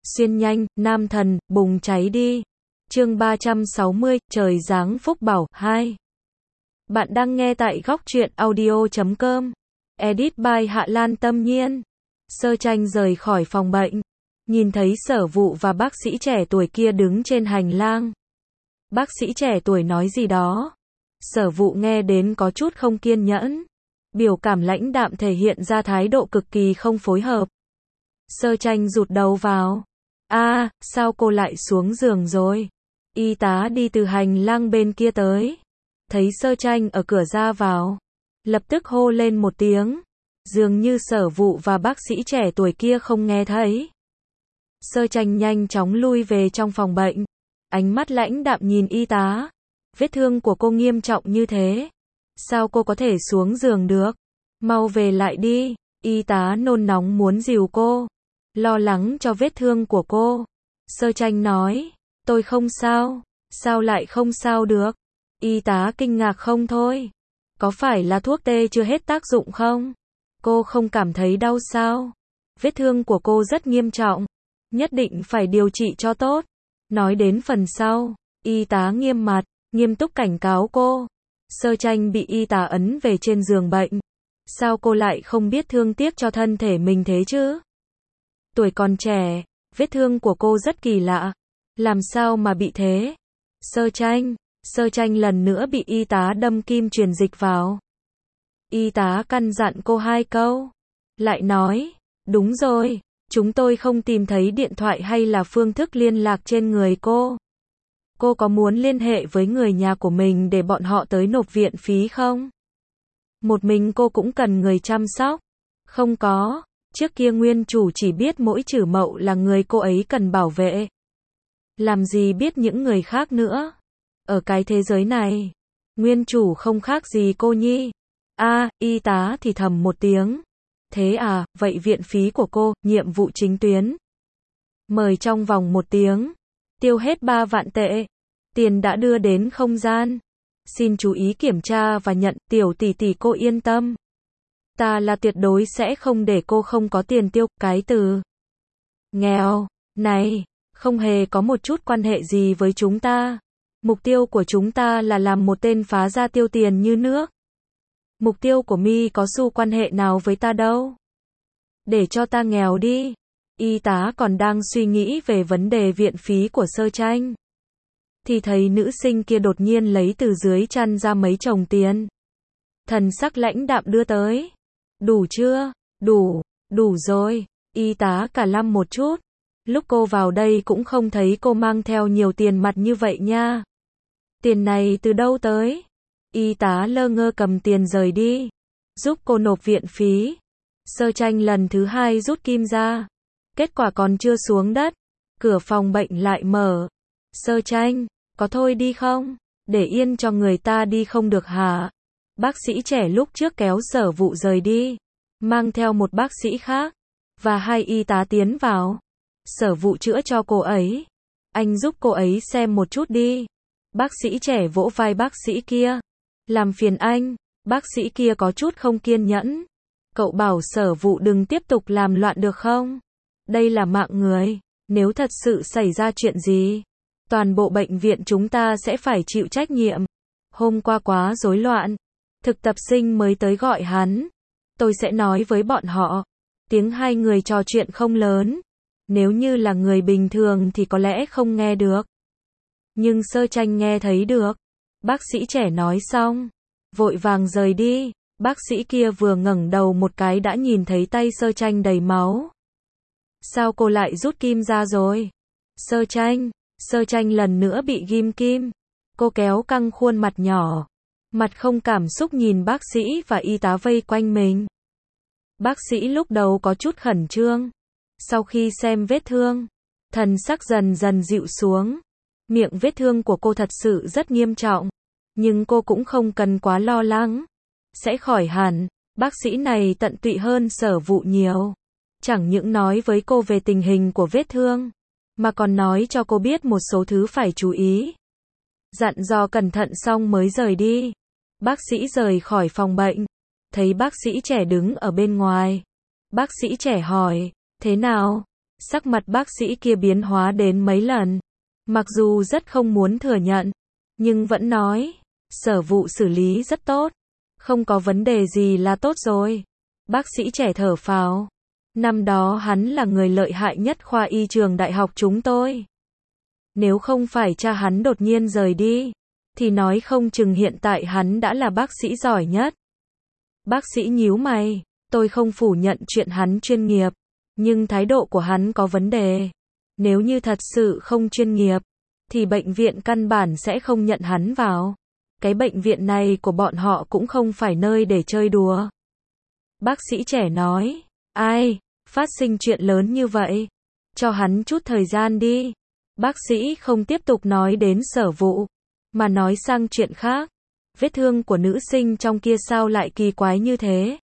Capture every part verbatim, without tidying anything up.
Xuyên nhanh, nam thần, bùng cháy đi. Chương ba trăm sáu mươi, trời giáng phúc bảo, hai. Bạn đang nghe tại góc truyện audio chấm com. Edit by Hạ Lan Tâm Nhiên. Sơ Tranh rời khỏi phòng bệnh. Nhìn thấy Sở Vụ và bác sĩ trẻ tuổi kia đứng trên hành lang. Bác sĩ trẻ tuổi nói gì đó. Sở Vụ nghe đến có chút không kiên nhẫn. Biểu cảm lãnh đạm thể hiện ra thái độ cực kỳ không phối hợp. Sơ Tranh rụt đầu vào. A, à, sao cô lại xuống giường rồi? Y tá đi từ hành lang bên kia tới. Thấy Sơ Tranh ở cửa ra vào. Lập tức hô lên một tiếng. Dường như Sở Vụ và bác sĩ trẻ tuổi kia không nghe thấy. Sơ Tranh nhanh chóng lui về trong phòng bệnh. Ánh mắt lãnh đạm nhìn y tá. Vết thương của cô nghiêm trọng như thế. Sao cô có thể xuống giường được? Mau về lại đi. Y tá nôn nóng muốn dìu cô. Lo lắng cho vết thương của cô. Sơ Tranh nói. Tôi không sao. Sao lại không sao được? Y tá kinh ngạc không thôi. Có phải là thuốc tê chưa hết tác dụng không? Cô không cảm thấy đau sao? Vết thương của cô rất nghiêm trọng. Nhất định phải điều trị cho tốt. Nói đến phần sau, y tá nghiêm mặt, nghiêm túc cảnh cáo cô. Sơ Tranh bị y tá ấn về trên giường bệnh. Sao cô lại không biết thương tiếc cho thân thể mình thế chứ? Tuổi còn trẻ, vết thương của cô rất kỳ lạ. Làm sao mà bị thế? Sơ Tranh, Sơ Tranh lần nữa bị y tá đâm kim truyền dịch vào. Y tá căn dặn cô hai câu. Lại nói, đúng rồi, chúng tôi không tìm thấy điện thoại hay là phương thức liên lạc trên người cô. Cô có muốn liên hệ với người nhà của mình để bọn họ tới nộp viện phí không? Một mình cô cũng cần người chăm sóc. Không có, trước kia nguyên chủ chỉ biết mỗi Trử Mậu là người cô ấy cần bảo vệ. Làm gì biết những người khác nữa. Ở cái thế giới này, nguyên chủ không khác gì cô nhi. A, à, y tá thì thầm một tiếng. Thế à, vậy viện phí của cô, nhiệm vụ chính tuyến. Mời trong vòng một tiếng. Tiêu hết ba vạn tệ. Tiền đã đưa đến không gian. Xin chú ý kiểm tra và nhận, tiểu tỷ tỷ cô yên tâm. Ta là tuyệt đối sẽ không để cô không có tiền tiêu. Cái từ nghèo này không hề có một chút quan hệ gì với chúng ta. Mục tiêu của chúng ta là làm một tên phá gia tiêu tiền như nước. Mục tiêu của mi có xu quan hệ nào với ta đâu. Để cho ta nghèo đi. Y tá còn đang suy nghĩ về vấn đề viện phí của Sơ Tranh. Thì thấy nữ sinh kia đột nhiên lấy từ dưới chăn ra mấy chồng tiền. Thần sắc lãnh đạm đưa tới. Đủ chưa? Đủ, đủ rồi. Y tá cả lăm một chút. Lúc cô vào đây cũng không thấy cô mang theo nhiều tiền mặt như vậy nha. Tiền này từ đâu tới? Y tá lơ ngơ cầm tiền rời đi. Giúp cô nộp viện phí. Sơ Tranh lần thứ hai rút kim ra. Kết quả còn chưa xuống đất. Cửa phòng bệnh lại mở. Sơ Tranh, có thôi đi không? Để yên cho người ta đi không được hả? Bác sĩ trẻ lúc trước kéo Sở Vụ rời đi. Mang theo một bác sĩ khác. Và hai y tá tiến vào. Sở Vụ chữa cho cô ấy. Anh giúp cô ấy xem một chút đi. Bác sĩ trẻ vỗ vai bác sĩ kia. Làm phiền anh. Bác sĩ kia có chút không kiên nhẫn. Cậu bảo Sở Vụ đừng tiếp tục làm loạn được không? Đây là mạng người. Nếu thật sự xảy ra chuyện gì, toàn bộ bệnh viện chúng ta sẽ phải chịu trách nhiệm. Hôm qua quá rối loạn. Thực tập sinh mới tới gọi hắn. Tôi sẽ nói với bọn họ. Tiếng hai người trò chuyện không lớn. Nếu như là người bình thường thì có lẽ không nghe được. Nhưng Sơ Tranh nghe thấy được. Bác sĩ trẻ nói xong. Vội vàng rời đi. Bác sĩ kia vừa ngẩng đầu một cái đã nhìn thấy tay Sơ Tranh đầy máu. Sao cô lại rút kim ra rồi? Sơ Tranh. Sơ Tranh lần nữa bị ghim kim. Cô kéo căng khuôn mặt nhỏ. Mặt không cảm xúc nhìn bác sĩ và y tá vây quanh mình. Bác sĩ lúc đầu có chút khẩn trương. Sau khi xem vết thương, thần sắc dần dần dịu xuống. Miệng vết thương của cô thật sự rất nghiêm trọng. Nhưng cô cũng không cần quá lo lắng. Sẽ khỏi hẳn. Bác sĩ này tận tụy hơn Sở Vụ nhiều. Chẳng những nói với cô về tình hình của vết thương, mà còn nói cho cô biết một số thứ phải chú ý. Dặn dò cẩn thận xong mới rời đi. Bác sĩ rời khỏi phòng bệnh. Thấy bác sĩ trẻ đứng ở bên ngoài. Bác sĩ trẻ hỏi, thế nào? Sắc mặt bác sĩ kia biến hóa đến mấy lần. Mặc dù rất không muốn thừa nhận, nhưng vẫn nói, sở vụ xử lý rất tốt. Không có vấn đề gì là tốt rồi. Bác sĩ trẻ thở phào. Năm đó hắn là người lợi hại nhất khoa y trường đại học chúng tôi. Nếu không phải cha hắn đột nhiên rời đi, thì nói không chừng hiện tại hắn đã là bác sĩ giỏi nhất. Bác sĩ nhíu mày, tôi không phủ nhận chuyện hắn chuyên nghiệp, nhưng thái độ của hắn có vấn đề. Nếu như thật sự không chuyên nghiệp, thì bệnh viện căn bản sẽ không nhận hắn vào. Cái bệnh viện này của bọn họ cũng không phải nơi để chơi đùa. Bác sĩ trẻ nói, ai, phát sinh chuyện lớn như vậy, cho hắn chút thời gian đi. Bác sĩ không tiếp tục nói đến sở vụ, mà nói sang chuyện khác. Vết thương của nữ sinh trong kia sao lại kỳ quái như thế?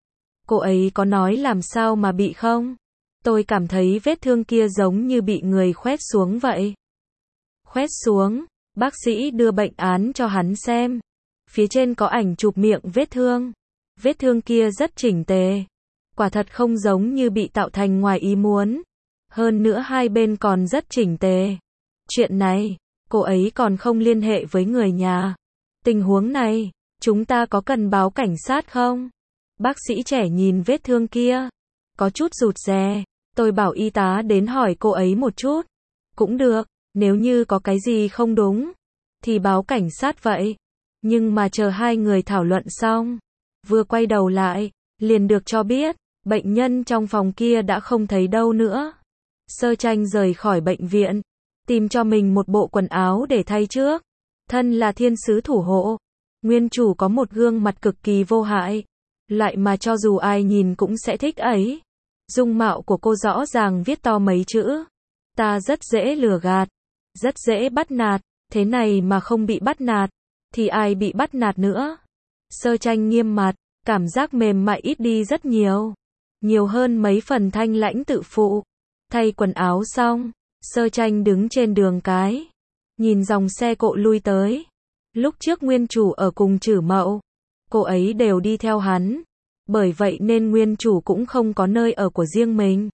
Cô ấy có nói làm sao mà bị không? Tôi cảm thấy vết thương kia giống như bị người khoét xuống vậy. Khoét xuống, bác sĩ đưa bệnh án cho hắn xem. Phía trên có ảnh chụp miệng vết thương. Vết thương kia rất chỉnh tề. Quả thật không giống như bị tạo thành ngoài ý muốn. Hơn nữa hai bên còn rất chỉnh tề. Chuyện này, cô ấy còn không liên hệ với người nhà. Tình huống này, chúng ta có cần báo cảnh sát không? Bác sĩ trẻ nhìn vết thương kia, có chút rụt rè. Tôi bảo y tá đến hỏi cô ấy một chút. Cũng được, nếu như có cái gì không đúng, thì báo cảnh sát vậy. Nhưng mà chờ hai người thảo luận xong, vừa quay đầu lại, liền được cho biết, bệnh nhân trong phòng kia đã không thấy đâu nữa. Sơ Tranh rời khỏi bệnh viện, tìm cho mình một bộ quần áo để thay trước. Thân là thiên sứ thủ hộ, nguyên chủ có một gương mặt cực kỳ vô hại, lại mà cho dù ai nhìn cũng sẽ thích ấy. Dung mạo của cô rõ ràng viết to mấy chữ. Ta rất dễ lừa gạt, rất dễ bắt nạt, thế này mà không bị bắt nạt, thì ai bị bắt nạt nữa. Sơ Tranh nghiêm mặt, cảm giác mềm mại ít đi rất nhiều. Nhiều hơn mấy phần thanh lãnh tự phụ. Thay quần áo xong, Sơ Tranh đứng trên đường cái, nhìn dòng xe cộ lui tới. Lúc trước nguyên chủ ở cùng Trử Mậu, cô ấy đều đi theo hắn. Bởi vậy nên nguyên chủ cũng không có nơi ở của riêng mình.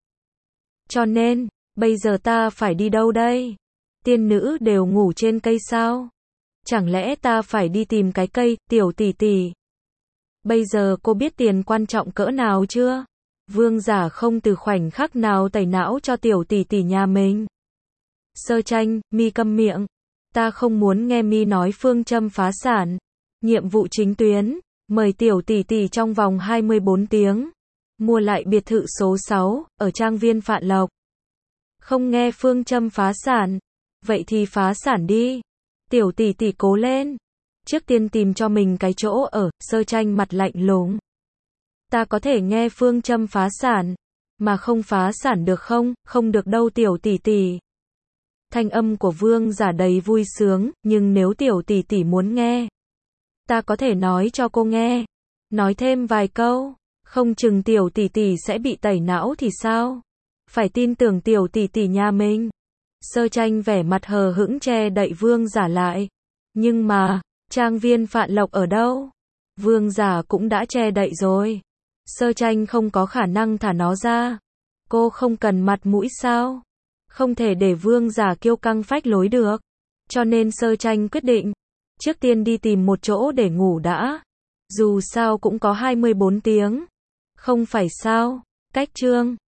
Cho nên, bây giờ ta phải đi đâu đây? Tiên nữ đều ngủ trên cây sao? Chẳng lẽ ta phải đi tìm cái cây, tiểu tỷ tỷ? Bây giờ cô biết tiền quan trọng cỡ nào chưa? Vương Giả không từ khoảnh khắc nào tẩy não cho tiểu tỷ tỷ nhà mình. Sơ Tranh, mi câm miệng. Ta không muốn nghe mi nói phương châm phá sản. Nhiệm vụ chính tuyến, mời tiểu tỷ tỷ trong vòng hai mươi bốn tiếng. Mua lại biệt thự số sáu, ở trang viên Phạn Lộc. Không nghe phương châm phá sản. Vậy thì phá sản đi. Tiểu tỷ tỷ cố lên. Trước tiên tìm cho mình cái chỗ ở. Sơ Tranh mặt lạnh lùng. Ta có thể nghe phương châm phá sản, mà không phá sản được không? Không được đâu tiểu tỷ tỷ. Thanh âm của Vương Giả đầy vui sướng, nhưng nếu tiểu tỷ tỷ muốn nghe, ta có thể nói cho cô nghe. Nói thêm vài câu, không chừng tiểu tỷ tỷ sẽ bị tẩy não thì sao? Phải tin tưởng tiểu tỷ tỷ nhà mình. Sơ Tranh vẻ mặt hờ hững che đậy Vương Giả lại. Nhưng mà, trang viên Phạn Lộc ở đâu? Vương Giả cũng đã che đậy rồi. Sơ Tranh không có khả năng thả nó ra. Cô không cần mặt mũi sao? Không thể để Vương Giả kiêu căng phách lối được. Cho nên Sơ Tranh quyết định, trước tiên đi tìm một chỗ để ngủ đã. Dù sao cũng có hai mươi bốn tiếng. Không phải sao? Cách chương